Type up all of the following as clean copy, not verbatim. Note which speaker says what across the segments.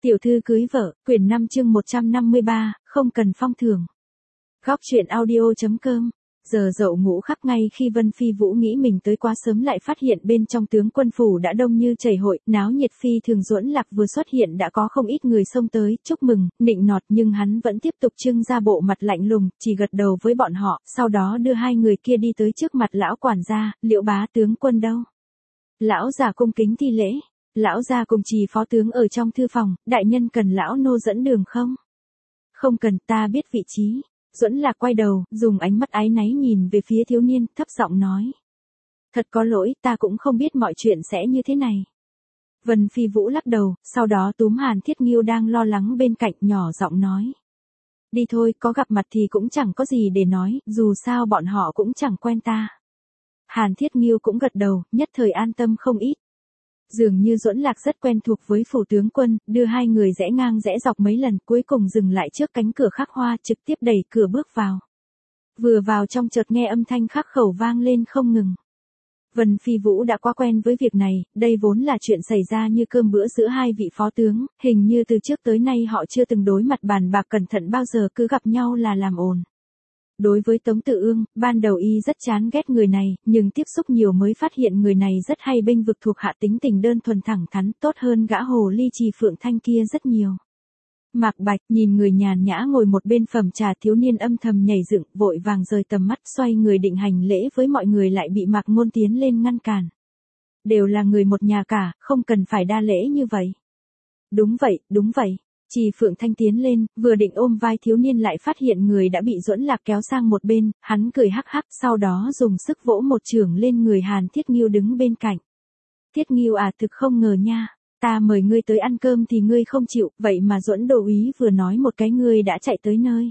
Speaker 1: Tiểu thư cưới vợ, quyển 5 chương 153, không cần phong thưởng. Góc truyện audio.com. Giờ dậu ngủ khắp ngay khi Vân Phi Vũ nghĩ mình tới quá sớm lại phát hiện bên trong tướng quân phủ đã đông như chảy hội, náo nhiệt phi thường. Duẫn Lạc vừa xuất hiện đã có không ít người xông tới, chúc mừng, nịnh nọt, nhưng hắn vẫn tiếp tục trưng ra bộ mặt lạnh lùng, chỉ gật đầu với bọn họ, sau đó đưa hai người kia đi tới trước mặt lão quản gia. Liệu bá tướng quân đâu? Lão già cung kính thi lễ. Lão gia cùng trì phó tướng ở trong thư phòng, đại nhân cần lão nô dẫn đường không? Không cần, ta biết vị trí. Duẫn Lạc quay đầu, dùng ánh mắt áy náy nhìn về phía thiếu niên, thấp giọng nói. Thật có lỗi, ta cũng không biết mọi chuyện sẽ như thế này. Vân Phi Vũ lắc đầu, sau đó túm Hàn Thiết Nghiêu đang lo lắng bên cạnh, nhỏ giọng nói. Đi thôi, có gặp mặt thì cũng chẳng có gì để nói, dù sao bọn họ cũng chẳng quen ta. Hàn Thiết Nghiêu cũng gật đầu, nhất thời an tâm không ít. Dường như Duẫn Lạc rất quen thuộc với phủ tướng quân, đưa hai người rẽ ngang rẽ dọc mấy lần, cuối cùng dừng lại trước cánh cửa khắc hoa, trực tiếp đẩy cửa bước vào. Vừa vào trong chợt nghe âm thanh khắc khẩu vang lên không ngừng. Vân Phi Vũ đã quá quen với việc này, đây vốn là chuyện xảy ra như cơm bữa giữa hai vị phó tướng, hình như từ trước tới nay họ chưa từng đối mặt bàn bạc cẩn thận bao giờ, cứ gặp nhau là làm ồn. Đối với Tống Tự Ương, ban đầu y rất chán ghét người này, nhưng tiếp xúc nhiều mới phát hiện người này rất hay bênh vực thuộc hạ, tính tình đơn thuần thẳng thắn, tốt hơn gã hồ ly Trì Phượng Thanh kia rất nhiều. Mạc Bạch nhìn người nhàn nhã ngồi một bên phẩm trà, thiếu niên âm thầm nhảy dựng, vội vàng rời tầm mắt, xoay người định hành lễ với mọi người lại bị Mạc Ngôn tiến lên ngăn cản. Đều là người một nhà cả, không cần phải đa lễ như vậy. Đúng vậy. Trì Phượng Thanh tiến lên, vừa định ôm vai thiếu niên lại phát hiện người đã bị Duẫn Lạc kéo sang một bên, hắn cười hắc hắc, sau đó dùng sức vỗ một chưởng lên người Hàn Thiết Nghiêu đứng bên cạnh. Thiết Nghiêu à, thực không ngờ nha, ta mời ngươi tới ăn cơm thì ngươi không chịu, vậy mà Duẫn Đô úy vừa nói một cái ngươi đã chạy tới nơi.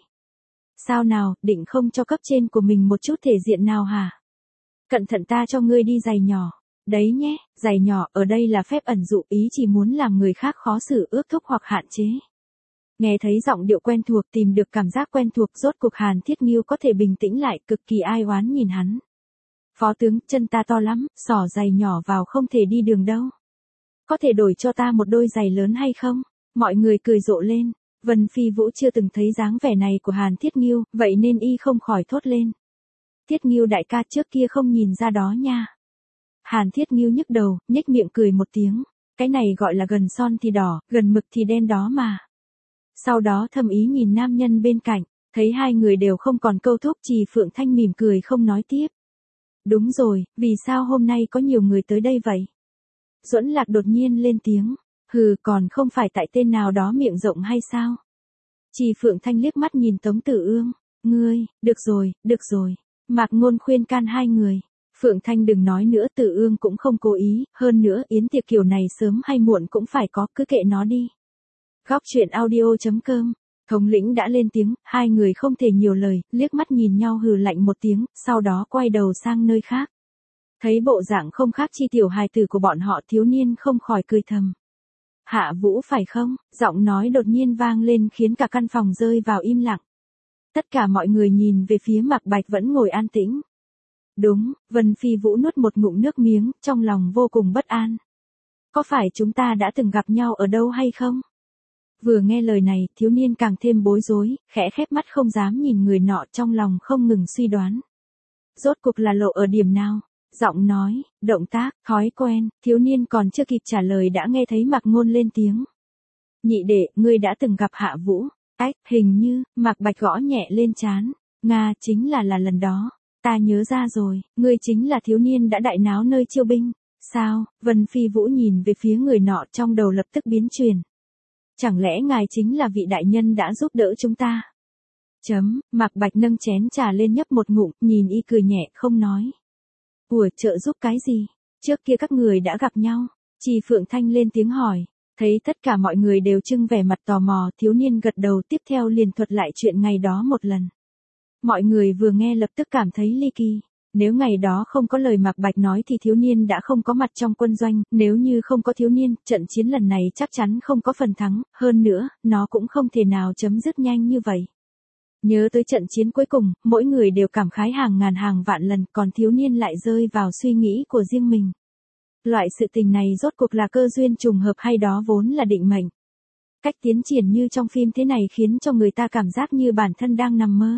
Speaker 1: Sao nào, định không cho cấp trên của mình một chút thể diện nào hả? Cẩn thận ta cho ngươi đi giày nhỏ. Đấy nhé, giày nhỏ ở đây là phép ẩn dụ, ý chỉ muốn làm người khác khó xử, ước thúc hoặc hạn chế. Nghe thấy giọng điệu quen thuộc, tìm được cảm giác quen thuộc, rốt cuộc Hàn Thiết Nghiêu có thể bình tĩnh lại, cực kỳ ai oán nhìn hắn. Phó tướng, chân ta to lắm, xỏ giày nhỏ vào không thể đi đường đâu. Có thể đổi cho ta một đôi giày lớn hay không? Mọi người cười rộ lên. Vân Phi Vũ chưa từng thấy dáng vẻ này của Hàn Thiết Nghiêu, vậy nên y không khỏi thốt lên. Thiết Nghiêu đại ca, trước kia không nhìn ra đó nha. Hàn Thiết Nghiêu nhức đầu, nhếch miệng cười một tiếng. Cái này gọi là gần son thì đỏ, gần mực thì đen đó mà. Sau đó thầm ý nhìn nam nhân bên cạnh, thấy hai người đều không còn câu thúc, Trì Phượng Thanh mỉm cười không nói tiếp. Đúng rồi, vì sao hôm nay có nhiều người tới đây vậy? Duẫn Lạc đột nhiên lên tiếng, hừ, còn không phải tại tên nào đó miệng rộng hay sao? Trì Phượng Thanh liếc mắt nhìn Tống Tự Ương, ngươi, được rồi, Mạc Ngôn khuyên can hai người. Phượng Thanh đừng nói nữa, Tự Ương cũng không cố ý, hơn nữa yến tiệc kiểu này sớm hay muộn cũng phải có, cứ kệ nó đi. Góc truyện audio.com. Thống lĩnh đã lên tiếng, hai người không thể nhiều lời, liếc mắt nhìn nhau hừ lạnh một tiếng, sau đó quay đầu sang nơi khác. Thấy bộ dạng không khác chi tiểu hài tử của bọn họ, thiếu niên không khỏi cười thầm. Hạ Vũ phải không? Giọng nói đột nhiên vang lên khiến cả căn phòng rơi vào im lặng. Tất cả mọi người nhìn về phía Mạc Bạch vẫn ngồi an tĩnh. Đúng, Vân Phi Vũ nuốt một ngụm nước miếng, trong lòng vô cùng bất an. Có phải chúng ta đã từng gặp nhau ở đâu hay không? Vừa nghe lời này, thiếu niên càng thêm bối rối, khẽ khép mắt không dám nhìn người nọ, trong lòng không ngừng suy đoán. Rốt cuộc là lộ ở điểm nào? Giọng nói, động tác, thói quen, thiếu niên còn chưa kịp trả lời đã nghe thấy Mạc Ngôn lên tiếng. Nhị đệ, ngươi đã từng gặp Hạ Vũ. Ách, hình như, Mạc Bạch gõ nhẹ lên trán. Nga, chính là lần đó. Ta nhớ ra rồi, ngươi chính là thiếu niên đã đại náo nơi chiêu binh. Sao? Vân Phi Vũ nhìn về phía người nọ, trong đầu lập tức biến chuyển. Chẳng lẽ ngài chính là vị đại nhân đã giúp đỡ chúng ta? Mạc Bạch nâng chén trà lên nhấp một ngụm, nhìn y cười nhẹ không nói. Ủa, trợ giúp cái gì? Trước kia các người đã gặp nhau. Trì Phượng Thanh lên tiếng hỏi. Thấy tất cả mọi người đều trưng vẻ mặt tò mò, thiếu niên gật đầu, tiếp theo liền thuật lại chuyện ngày đó một lần. Mọi người vừa nghe lập tức cảm thấy ly kỳ. Nếu ngày đó không có lời Mạc Bạch nói thì thiếu niên đã không có mặt trong quân doanh, nếu như không có thiếu niên, trận chiến lần này chắc chắn không có phần thắng, hơn nữa, nó cũng không thể nào chấm dứt nhanh như vậy. Nhớ tới trận chiến cuối cùng, mỗi người đều cảm khái hàng ngàn hàng vạn lần, còn thiếu niên lại rơi vào suy nghĩ của riêng mình. Loại sự tình này rốt cuộc là cơ duyên trùng hợp hay đó vốn là định mệnh? Cách tiến triển như trong phim thế này khiến cho người ta cảm giác như bản thân đang nằm mơ.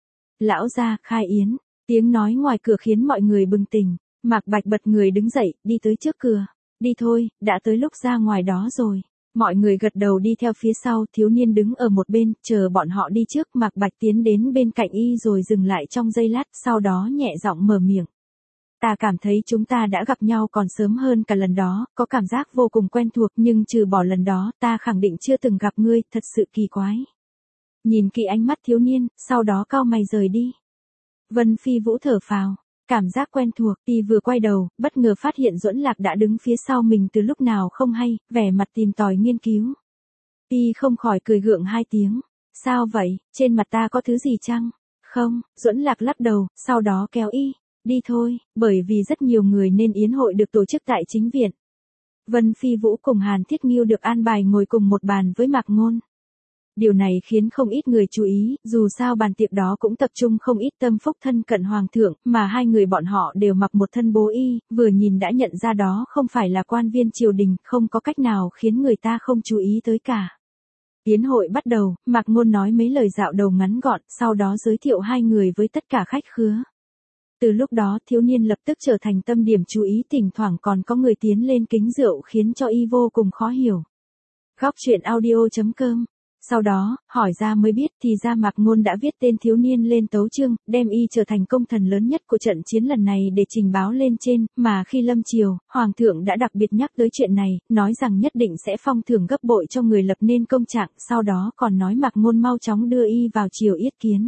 Speaker 1: Lão gia, khai yến. Tiếng nói ngoài cửa khiến mọi người bừng tỉnh. Mạc Bạch bật người đứng dậy, đi tới trước cửa. Đi thôi, đã tới lúc ra ngoài đó rồi. Mọi người gật đầu đi theo phía sau, thiếu niên đứng ở một bên, chờ bọn họ đi trước. Mạc Bạch tiến đến bên cạnh y rồi dừng lại trong giây lát, sau đó nhẹ giọng mở miệng. Ta cảm thấy chúng ta đã gặp nhau còn sớm hơn cả lần đó, có cảm giác vô cùng quen thuộc, nhưng trừ bỏ lần đó, ta khẳng định chưa từng gặp ngươi, thật sự kỳ quái. Nhìn kỹ ánh mắt thiếu niên, sau đó cau mày rời đi. Vân Phi Vũ thở phào, cảm giác quen thuộc, y vừa quay đầu, bất ngờ phát hiện Duẫn Lạc đã đứng phía sau mình từ lúc nào không hay, vẻ mặt tìm tòi nghiên cứu. Y không khỏi cười gượng hai tiếng. Sao vậy, trên mặt ta có thứ gì chăng? Không, Duẫn Lạc lắc đầu, sau đó kéo y. Đi thôi, bởi vì rất nhiều người nên yến hội được tổ chức tại chính viện. Vân Phi Vũ cùng Hàn Thiết Nghiêu được an bài ngồi cùng một bàn với Mạc Ngôn. Điều này khiến không ít người chú ý, dù sao bàn tiệc đó cũng tập trung không ít tâm phúc thân cận hoàng thượng, mà hai người bọn họ đều mặc một thân bố y, vừa nhìn đã nhận ra đó không phải là quan viên triều đình, không có cách nào khiến người ta không chú ý tới cả. Yến hội bắt đầu, Mạc Ngôn nói mấy lời dạo đầu ngắn gọn, sau đó giới thiệu hai người với tất cả khách khứa. Từ lúc đó thiếu niên lập tức trở thành tâm điểm chú ý, thỉnh thoảng còn có người tiến lên kính rượu khiến cho y vô cùng khó hiểu. Góc truyện audio.com. Sau đó, hỏi ra mới biết thì ra Mạc Ngôn đã viết tên thiếu niên lên tấu chương, đem y trở thành công thần lớn nhất của trận chiến lần này để trình báo lên trên, mà khi lâm triều, Hoàng thượng đã đặc biệt nhắc tới chuyện này, nói rằng nhất định sẽ phong thưởng gấp bội cho người lập nên công trạng, sau đó còn nói Mạc Ngôn mau chóng đưa y vào triều yết kiến.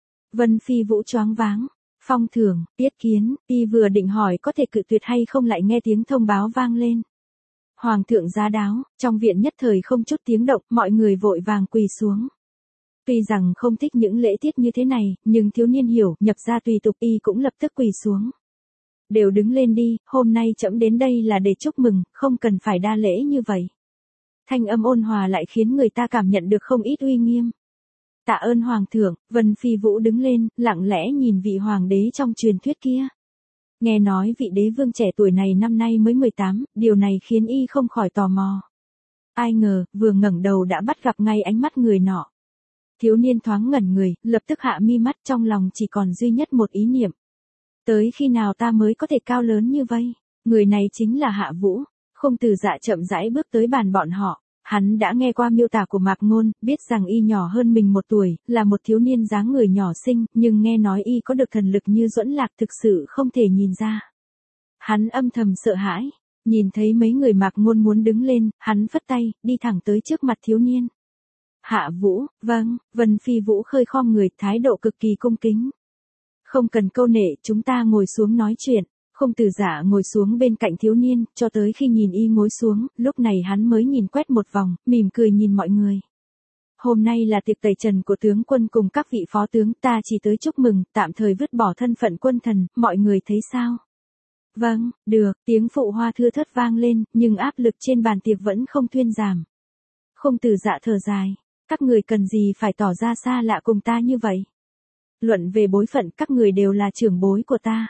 Speaker 1: Vân Phi Vũ choáng váng. Phong thưởng, yết kiến, y vừa định hỏi có thể cự tuyệt hay không lại nghe tiếng thông báo vang lên. Hoàng thượng giá đáo, trong viện nhất thời không chút tiếng động, mọi người vội vàng quỳ xuống. Tuy rằng không thích những lễ tiết như thế này, nhưng thiếu niên hiểu, nhập gia tùy tục, y cũng lập tức quỳ xuống. Đều đứng lên đi, hôm nay trẫm đến đây là để chúc mừng, không cần phải đa lễ như vậy. Thanh âm ôn hòa lại khiến người ta cảm nhận được không ít uy nghiêm. Tạ ơn hoàng thượng. Vân Phi Vũ đứng lên, lặng lẽ nhìn vị hoàng đế trong truyền thuyết kia. Nghe nói vị đế vương trẻ tuổi này năm nay mới 18, điều này khiến y không khỏi tò mò. Ai ngờ, vừa ngẩng đầu đã bắt gặp ngay ánh mắt người nọ. Thiếu niên thoáng ngẩn người, lập tức hạ mi mắt, trong lòng chỉ còn duy nhất một ý niệm. Tới khi nào ta mới có thể cao lớn như vậy? Người này chính là Hạ Vũ. Khung Tử Dạ chậm rãi bước tới bàn bọn họ. Hắn đã nghe qua miêu tả của Mạc Ngôn, biết rằng y nhỏ hơn mình 1 tuổi, là một thiếu niên dáng người nhỏ xinh, nhưng nghe nói y có được thần lực như Duẫn Lạc thực sự không thể nhìn ra. Hắn âm thầm sợ hãi, nhìn thấy mấy người Mạc Ngôn muốn đứng lên, hắn phất tay, đi thẳng tới trước mặt thiếu niên. Hạ Vũ, vâng, Vân Phi Vũ khơi khom người, thái độ cực kỳ cung kính. Không cần câu nệ, chúng ta ngồi xuống nói chuyện. Khung Tử Dạ ngồi xuống bên cạnh thiếu niên, cho tới khi nhìn y ngồi xuống, lúc này hắn mới nhìn quét một vòng, mỉm cười nhìn mọi người. Hôm nay là tiệc tẩy trần của tướng quân cùng các vị phó tướng, ta chỉ tới chúc mừng, tạm thời vứt bỏ thân phận quân thần, mọi người thấy sao? Vâng, được, tiếng phụ hoa thưa thớt vang lên, nhưng áp lực trên bàn tiệc vẫn không thuyên giảm. Khung Tử Dạ thở dài, các người cần gì phải tỏ ra xa lạ cùng ta như vậy? Luận về bối phận, các người đều là trưởng bối của ta.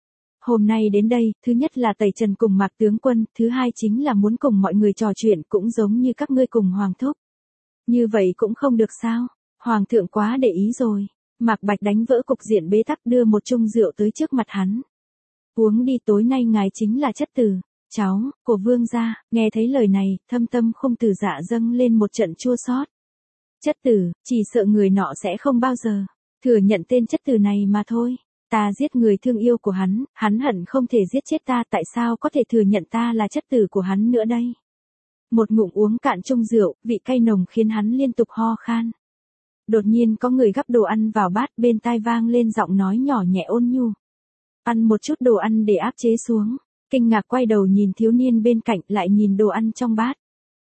Speaker 1: Hôm nay đến đây, thứ nhất là tẩy trần cùng Mạc tướng quân, thứ hai chính là muốn cùng mọi người trò chuyện, cũng giống như các ngươi cùng Hoàng thúc. Như vậy cũng không được sao? Hoàng thượng quá để ý rồi. Mạc Bạch đánh vỡ cục diện bế tắc, đưa một chung rượu tới trước mặt hắn. Uống đi, tối nay ngài chính là chất tử, cháu của vương gia. Nghe thấy lời này, thâm tâm Khung Tử Dạ dâng lên một trận chua xót. Chất tử, chỉ sợ người nọ sẽ không bao giờ thừa nhận tên chất tử này mà thôi. Ta giết người thương yêu của hắn, hắn hận không thể giết chết ta, tại sao có thể thừa nhận ta là chất tử của hắn nữa đây? Một ngụm uống cạn chung rượu, vị cay nồng khiến hắn liên tục ho khan. Đột nhiên có người gắp đồ ăn vào bát, bên tai vang lên giọng nói nhỏ nhẹ ôn nhu. Ăn một chút đồ ăn để áp chế xuống. Kinh ngạc quay đầu nhìn thiếu niên bên cạnh, lại nhìn đồ ăn trong bát.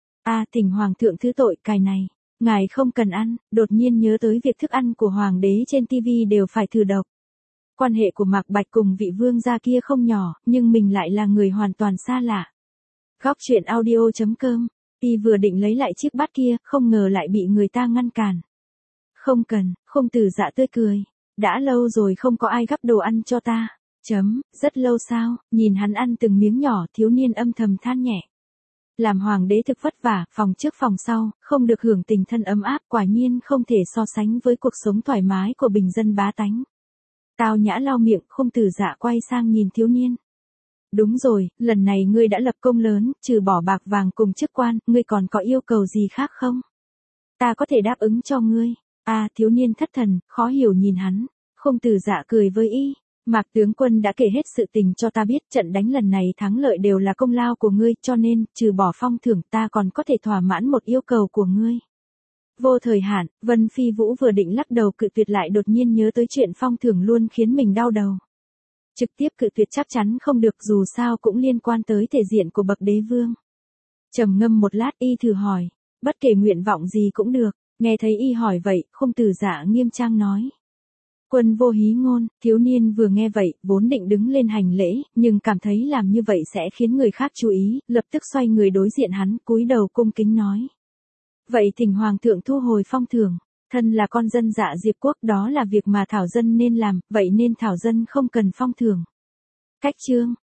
Speaker 1: Thỉnh hoàng thượng thứ tội, cài này, ngài không cần ăn. Đột nhiên nhớ tới việc thức ăn của hoàng đế trên tivi đều phải thử độc. Quan hệ của Mạc Bạch cùng vị vương gia kia không nhỏ, nhưng mình lại là người hoàn toàn xa lạ. Góc truyện audio.com. Y vừa định lấy lại chiếc bát kia, không ngờ lại bị người ta ngăn cản. Không cần. Khung Tử Dạ tươi cười. Đã lâu rồi không có ai gắp đồ ăn cho ta. Rất lâu sao? Nhìn hắn ăn từng miếng nhỏ, thiếu niên âm thầm than nhẹ. làm hoàng đế thực vất vả, phòng trước phòng sau, không được hưởng tình thân ấm áp, quả nhiên không thể so sánh với cuộc sống thoải mái của bình dân bá tánh. Tao Nhã lau miệng, Khung Tử Dạ quay sang nhìn thiếu niên. Đúng rồi, lần này ngươi đã lập công lớn, trừ bỏ bạc vàng cùng chức quan, ngươi còn có yêu cầu gì khác không? Ta có thể đáp ứng cho ngươi. Thiếu niên thất thần, khó hiểu nhìn hắn. Khung Tử Dạ cười với y. Mạc tướng quân đã kể hết sự tình cho ta biết, trận đánh lần này thắng lợi đều là công lao của ngươi, cho nên, trừ bỏ phong thưởng, ta còn có thể thỏa mãn một yêu cầu của ngươi. Vô thời hạn, Vân Phi Vũ vừa định lắc đầu cự tuyệt lại đột nhiên nhớ tới chuyện phong thưởng luôn khiến mình đau đầu. Trực tiếp cự tuyệt chắc chắn không được, dù sao cũng liên quan tới thể diện của bậc đế vương. Trầm ngâm một lát y thử hỏi, bất kể nguyện vọng gì cũng được. Nghe thấy y hỏi vậy, Khung Tử Dạ nghiêm trang nói. Quân vô hí ngôn, thiếu niên vừa nghe vậy, vốn định đứng lên hành lễ, nhưng cảm thấy làm như vậy sẽ khiến người khác chú ý, lập tức xoay người đối diện hắn, cúi đầu cung kính nói. Vậy thỉnh hoàng thượng thu hồi phong thưởng, thân là con dân Dạ Diệp quốc, đó là việc mà thảo dân nên làm, vậy nên thảo dân không cần phong thưởng. Cách chương,